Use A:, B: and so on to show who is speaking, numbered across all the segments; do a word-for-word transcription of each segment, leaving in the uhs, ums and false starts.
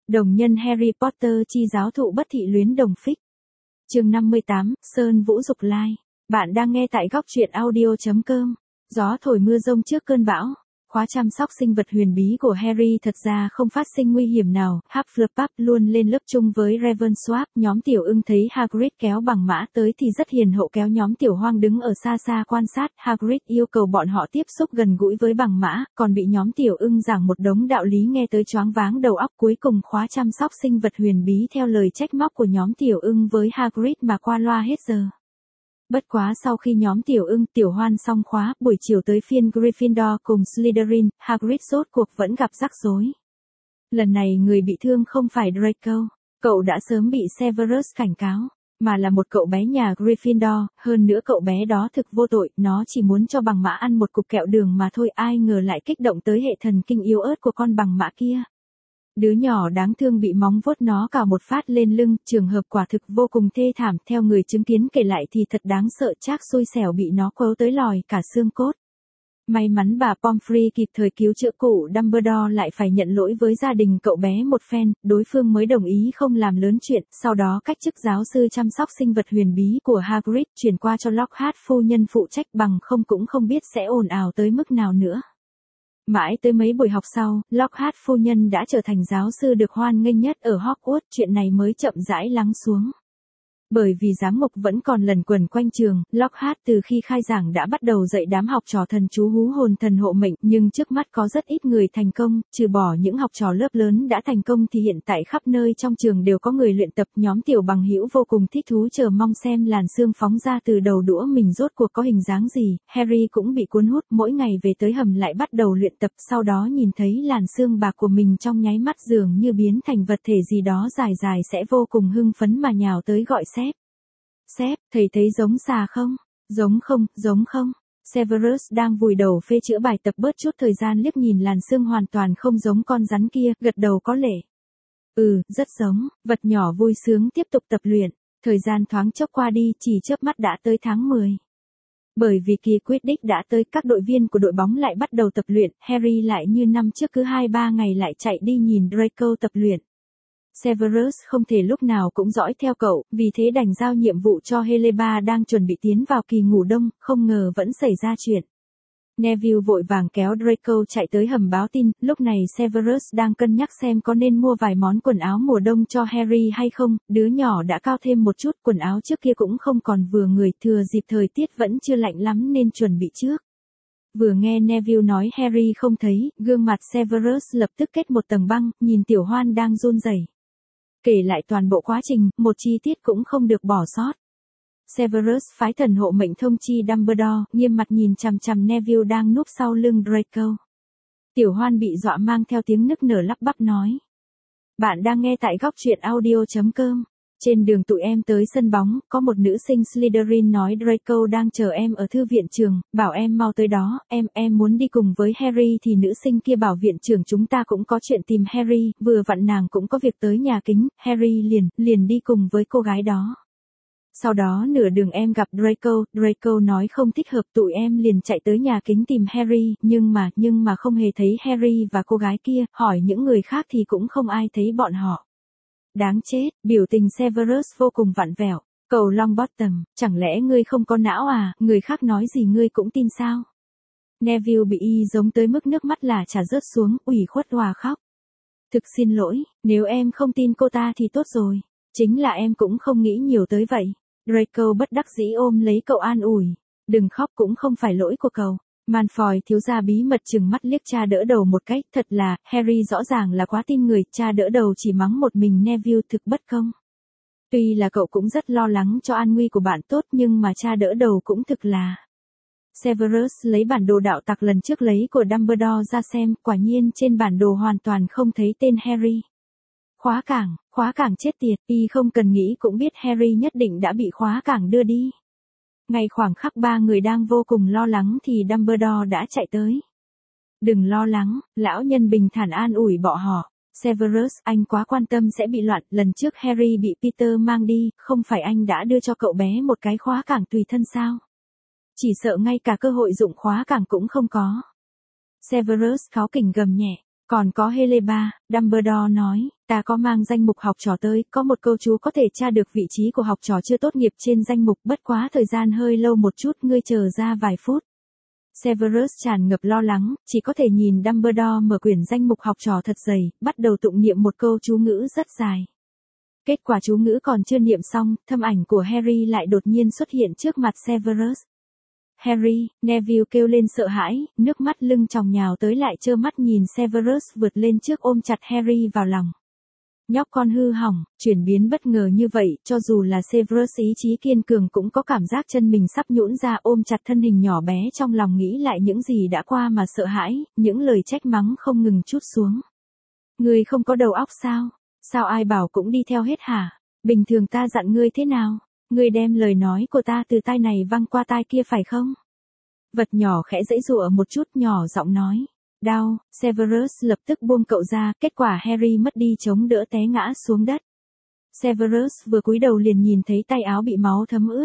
A: Đồng nhân Harry Potter chi giáo thụ bất thị luyến đồng phích. Chương năm mươi tám, Sơn Vũ Dục Lai. Bạn đang nghe tại góc truyện audio chấm com. Gió thổi mưa rông trước cơn bão. Khóa chăm sóc sinh vật huyền bí của Harry thật ra không phát sinh nguy hiểm nào. Hufflepuff luôn lên lớp chung với Ravensworth. Nhóm tiểu ưng thấy Hagrid kéo bằng mã tới thì rất hiền hậu kéo nhóm tiểu hoang đứng ở xa xa quan sát. Hagrid yêu cầu bọn họ tiếp xúc gần gũi với bằng mã, còn bị nhóm tiểu ưng giảng một đống đạo lý nghe tới choáng váng đầu óc. Cuối cùng khóa chăm sóc sinh vật huyền bí theo lời trách móc của nhóm tiểu ưng với Hagrid mà qua loa hết giờ. Bất quá sau khi nhóm tiểu ưng tiểu hoan xong khóa, buổi chiều tới phiên Gryffindor cùng Slytherin, Hagrid rốt cuộc vẫn gặp rắc rối. Lần này người bị thương không phải Draco, cậu đã sớm bị Severus cảnh cáo, mà là một cậu bé nhà Gryffindor, hơn nữa cậu bé đó thực vô tội, nó chỉ muốn cho bằng mã ăn một cục kẹo đường mà thôi, ai ngờ lại kích động tới hệ thần kinh yếu ớt của con bằng mã kia. Đứa nhỏ đáng thương bị móng vuốt nó cào một phát lên lưng, trường hợp quả thực vô cùng thê thảm, theo người chứng kiến kể lại thì thật đáng sợ, Trác xui xẻo bị nó quấu tới lòi cả xương cốt. May mắn bà Pomfrey kịp thời cứu chữa, cụ Dumbledore lại phải nhận lỗi với gia đình cậu bé một phen, đối phương mới đồng ý không làm lớn chuyện, sau đó cách chức giáo sư chăm sóc sinh vật huyền bí của Hagrid chuyển qua cho Lockhart phu nhân phụ trách, bằng không cũng không biết sẽ ồn ào tới mức nào nữa. Mãi tới mấy buổi học sau, Lockhart phu nhân đã trở thành giáo sư được hoan nghênh nhất ở Hogwarts, chuyện này mới chậm rãi lắng xuống. Bởi vì giám mục vẫn còn lẩn quẩn quanh trường, Lockhart từ khi khai giảng đã bắt đầu dạy đám học trò thần chú hú hồn thần hộ mệnh, nhưng trước mắt có rất ít người thành công, trừ bỏ những học trò lớp lớn đã thành công thì hiện tại khắp nơi trong trường đều có người luyện tập. Nhóm tiểu bằng hữu vô cùng thích thú chờ mong xem làn sương phóng ra từ đầu đũa mình rốt cuộc có hình dáng gì. Harry cũng bị cuốn hút, mỗi ngày về tới hầm lại bắt đầu luyện tập, sau đó nhìn thấy làn sương bạc của mình trong nháy mắt dường như biến thành vật thể gì đó dài dài sẽ vô cùng hưng phấn mà nhào tới gọi sếp. Sếp, thầy thấy giống xà không? Giống không, giống không? Severus đang vùi đầu phê chữa bài tập bớt chút thời gian liếc nhìn làn sương hoàn toàn không giống con rắn kia, gật đầu có lệ. Ừ, rất giống, vật nhỏ vui sướng tiếp tục tập luyện, thời gian thoáng chốc qua đi, chỉ chớp mắt đã tới tháng mười. Bởi vì kỳ Quidditch đã tới, các đội viên của đội bóng lại bắt đầu tập luyện, Harry lại như năm trước cứ hai ba ngày lại chạy đi nhìn Draco tập luyện. Severus không thể lúc nào cũng dõi theo cậu, vì thế đành giao nhiệm vụ cho Heleba đang chuẩn bị tiến vào kỳ ngủ đông, không ngờ vẫn xảy ra chuyện. Neville vội vàng kéo Draco chạy tới hầm báo tin, lúc này Severus đang cân nhắc xem có nên mua vài món quần áo mùa đông cho Harry hay không, đứa nhỏ đã cao thêm một chút, quần áo trước kia cũng không còn vừa người, thừa dịp thời tiết vẫn chưa lạnh lắm nên chuẩn bị trước. Vừa nghe Neville nói Harry không thấy, gương mặt Severus lập tức kết một tầng băng, nhìn tiểu hoan đang run rẩy. Kể lại toàn bộ quá trình, một chi tiết cũng không được bỏ sót. Severus phái thần hộ mệnh thông chi Dumbledore, nghiêm mặt nhìn chằm chằm Neville đang núp sau lưng Draco. Tiểu hoan bị dọa mang theo tiếng nức nở lắp bắp nói. Bạn đang nghe tại góc truyện audio chấm com. Trên đường tụi em tới sân bóng, có một nữ sinh Slytherin nói Draco đang chờ em ở thư viện trường, bảo em mau tới đó, em, em muốn đi cùng với Harry thì nữ sinh kia bảo viện trưởng chúng ta cũng có chuyện tìm Harry, vừa vặn nàng cũng có việc tới nhà kính, Harry liền, liền đi cùng với cô gái đó. Sau đó nửa đường em gặp Draco, Draco nói không thích hợp, tụi em liền chạy tới nhà kính tìm Harry, nhưng mà, nhưng mà không hề thấy Harry và cô gái kia, hỏi những người khác thì cũng không ai thấy bọn họ. Đáng chết, biểu tình Severus vô cùng vặn vẹo. Cậu Longbottom, chẳng lẽ ngươi không có não à, người khác nói gì ngươi cũng tin sao? Neville bị y giống tới mức nước mắt là chả rớt xuống, ủy khuất hòa khóc. Thực xin lỗi, nếu em không tin cô ta thì tốt rồi. Chính là em cũng không nghĩ nhiều tới vậy. Draco bất đắc dĩ ôm lấy cậu an ủi. Đừng khóc, cũng không phải lỗi của cậu. Malfoy thiếu gia bí mật trừng mắt liếc cha đỡ đầu một cách, thật là, Harry rõ ràng là quá tin người, cha đỡ đầu chỉ mắng một mình Neville thực bất công. Tuy là cậu cũng rất lo lắng cho an nguy của bạn tốt nhưng mà cha đỡ đầu cũng thực là. Severus lấy bản đồ đạo tặc lần trước lấy của Dumbledore ra xem, quả nhiên trên bản đồ hoàn toàn không thấy tên Harry. Khóa cảng, khóa cảng chết tiệt, y không cần nghĩ cũng biết Harry nhất định đã bị khóa cảng đưa đi. Ngay khoảng khắc ba người đang vô cùng lo lắng thì Dumbledore đã chạy tới. Đừng lo lắng, lão nhân bình thản an ủi bọn họ. Severus, anh quá quan tâm sẽ bị loạn, lần trước Harry bị Peter mang đi, không phải anh đã đưa cho cậu bé một cái khóa cảng tùy thân sao? Chỉ sợ ngay cả cơ hội dụng khóa cảng cũng không có. Severus kháu kỉnh gầm nhẹ. Còn có Heleba, Dumbledore nói, ta có mang danh mục học trò tới, có một câu chú có thể tra được vị trí của học trò chưa tốt nghiệp trên danh mục, bất quá thời gian hơi lâu một chút, ngươi chờ ra vài phút. Severus tràn ngập lo lắng, chỉ có thể nhìn Dumbledore mở quyển danh mục học trò thật dày, bắt đầu tụng niệm một câu chú ngữ rất dài. Kết quả chú ngữ còn chưa niệm xong, thân ảnh của Harry lại đột nhiên xuất hiện trước mặt Severus. Harry, Neville kêu lên sợ hãi, nước mắt lưng tròng nhào tới lại trơ mắt nhìn Severus vượt lên trước ôm chặt Harry vào lòng. Nhóc con hư hỏng, chuyển biến bất ngờ như vậy, cho dù là Severus ý chí kiên cường cũng có cảm giác chân mình sắp nhũn ra, ôm chặt thân hình nhỏ bé trong lòng nghĩ lại những gì đã qua mà sợ hãi, những lời trách mắng không ngừng trút xuống. Ngươi không có đầu óc sao? Sao ai bảo cũng đi theo hết hả? Bình thường ta dặn ngươi thế nào? Ngươi đem lời nói của ta từ tai này văng qua tai kia phải không? Vật nhỏ khẽ giãy giụa một chút, nhỏ giọng nói. Đau, Severus lập tức buông cậu ra, kết quả Harry mất đi chống đỡ té ngã xuống đất. Severus vừa cúi đầu liền nhìn thấy tay áo bị máu thấm ướt.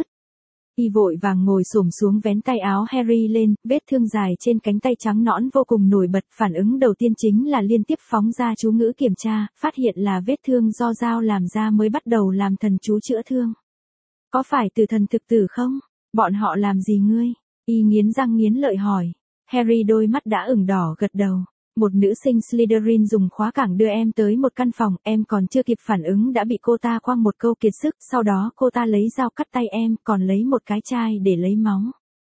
A: Y vội vàng ngồi xổm xuống vén tay áo Harry lên, vết thương dài trên cánh tay trắng nõn vô cùng nổi bật, phản ứng đầu tiên chính là liên tiếp phóng ra chú ngữ kiểm tra, phát hiện là vết thương do dao làm ra mới bắt đầu làm thần chú chữa thương. Có phải từ thần thực tử không? Bọn họ làm gì ngươi? Y nghiến răng nghiến lợi hỏi. Harry đôi mắt đã ửng đỏ gật đầu. Một nữ sinh Slytherin dùng khóa cảng đưa em tới một căn phòng, em còn chưa kịp phản ứng đã bị cô ta quăng một câu kiệt sức, sau đó cô ta lấy dao cắt tay em, còn lấy một cái chai để lấy máu.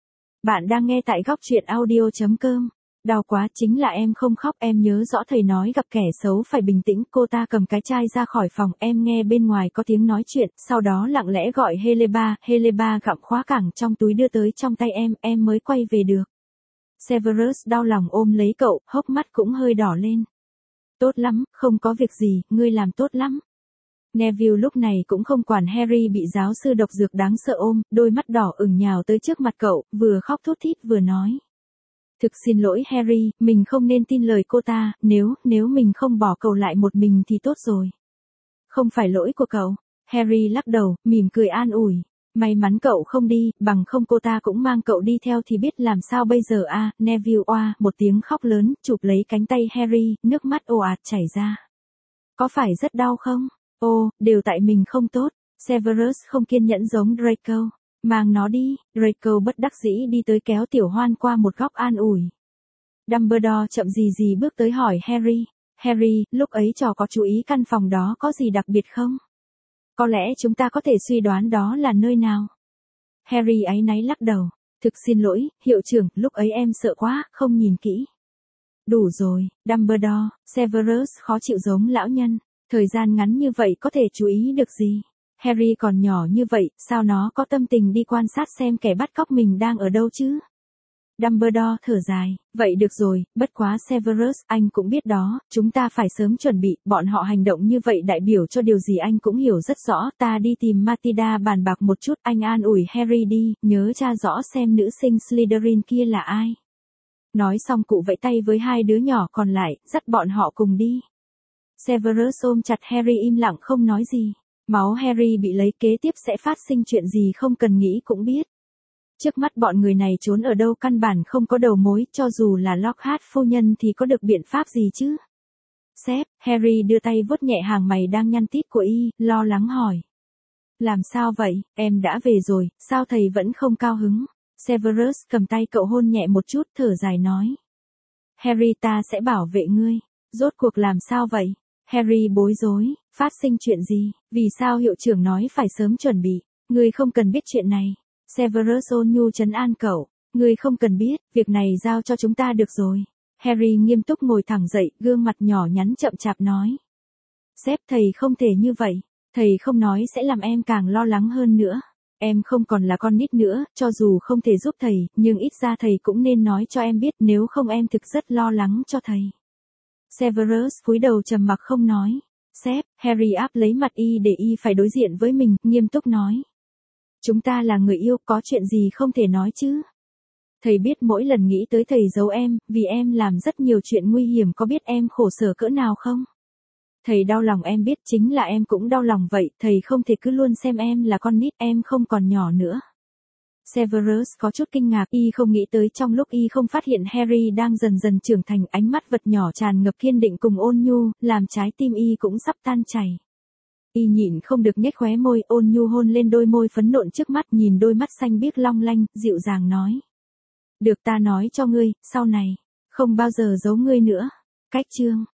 A: Bạn đang nghe tại góc truyện audio chấm com. Đau quá, chính là em không khóc, em nhớ rõ thầy nói gặp kẻ xấu phải bình tĩnh, cô ta cầm cái chai ra khỏi phòng, em nghe bên ngoài có tiếng nói chuyện, sau đó lặng lẽ gọi Heleba, Heleba gặm khóa cảng trong túi đưa tới trong tay em, em mới quay về được. Severus đau lòng ôm lấy cậu, hốc mắt cũng hơi đỏ lên. Tốt lắm, không có việc gì, ngươi làm tốt lắm. Neville lúc này cũng không quản Harry bị giáo sư độc dược đáng sợ ôm, đôi mắt đỏ ửng nhào tới trước mặt cậu, vừa khóc thút thít vừa nói. Thực xin lỗi Harry, mình không nên tin lời cô ta, nếu, nếu mình không bỏ cậu lại một mình thì tốt rồi. Không phải lỗi của cậu. Harry lắc đầu, mỉm cười an ủi. May mắn cậu không đi, bằng không cô ta cũng mang cậu đi theo thì biết làm sao bây giờ a. À, Neville oa, một tiếng khóc lớn, chụp lấy cánh tay Harry, nước mắt ồ ạt chảy ra. Có phải rất đau không? Ô, đều tại mình không tốt. Severus không kiên nhẫn giống Draco. Mang nó đi, Draco bất đắc dĩ đi tới kéo Tiểu Hoan qua một góc an ủi. Dumbledore chậm gì gì bước tới hỏi Harry. Harry, lúc ấy trò có chú ý căn phòng đó có gì đặc biệt không? Có lẽ chúng ta có thể suy đoán đó là nơi nào? Harry áy náy lắc đầu. Thực xin lỗi, hiệu trưởng, lúc ấy em sợ quá, không nhìn kỹ. Đủ rồi, Dumbledore, Severus khó chịu giống lão nhân. Thời gian ngắn như vậy có thể chú ý được gì? Harry còn nhỏ như vậy, sao nó có tâm tình đi quan sát xem kẻ bắt cóc mình đang ở đâu chứ? Dumbledore thở dài, vậy được rồi, bất quá Severus, anh cũng biết đó, chúng ta phải sớm chuẩn bị, bọn họ hành động như vậy đại biểu cho điều gì anh cũng hiểu rất rõ, ta đi tìm Matilda bàn bạc một chút, anh an ủi Harry đi, nhớ tra rõ xem nữ sinh Slytherin kia là ai. Nói xong cụ vẫy tay với hai đứa nhỏ còn lại, dắt bọn họ cùng đi. Severus ôm chặt Harry im lặng không nói gì. Máu Harry bị lấy kế tiếp sẽ phát sinh chuyện gì không cần nghĩ cũng biết. Trước mắt bọn người này trốn ở đâu căn bản không có đầu mối, cho dù là Lockhart phu nhân thì có được biện pháp gì chứ? Sếp, Harry đưa tay vuốt nhẹ hàng mày đang nhăn tít của y, lo lắng hỏi. Làm sao vậy, em đã về rồi, sao thầy vẫn không cao hứng? Severus cầm tay cậu hôn nhẹ một chút, thở dài nói. Harry, ta sẽ bảo vệ ngươi. Rốt cuộc làm sao vậy? Harry bối rối, phát sinh chuyện gì? Vì sao hiệu trưởng nói phải sớm chuẩn bị? Ngươi không cần biết chuyện này. Severus ôn nhu trấn an cậu. Ngươi không cần biết, việc này giao cho chúng ta được rồi. Harry nghiêm túc ngồi thẳng dậy, gương mặt nhỏ nhắn chậm chạp nói. Sếp, thầy không thể như vậy. Thầy không nói sẽ làm em càng lo lắng hơn nữa. Em không còn là con nít nữa, cho dù không thể giúp thầy, nhưng ít ra thầy cũng nên nói cho em biết, nếu không em thực rất lo lắng cho thầy. Severus cúi đầu trầm mặc không nói. Sếp, Harry áp lấy mặt y để y phải đối diện với mình, nghiêm túc nói. Chúng ta là người yêu, có chuyện gì không thể nói chứ? Thầy biết mỗi lần nghĩ tới thầy giấu em, vì em làm rất nhiều chuyện nguy hiểm, có biết em khổ sở cỡ nào không? Thầy đau lòng em biết, chính là em cũng đau lòng vậy, thầy không thể cứ luôn xem em là con nít, em không còn nhỏ nữa. Severus có chút kinh ngạc, y không nghĩ tới trong lúc y không phát hiện Harry đang dần dần trưởng thành, ánh mắt vật nhỏ tràn ngập kiên định cùng ôn nhu, làm trái tim y cũng sắp tan chảy. Y nhịn không được nhếch khóe môi, ôn nhu hôn lên đôi môi phấn nộn trước mắt, nhìn đôi mắt xanh biếc long lanh, dịu dàng nói. Được, ta nói cho ngươi, sau này, không bao giờ giấu ngươi nữa. Cách chương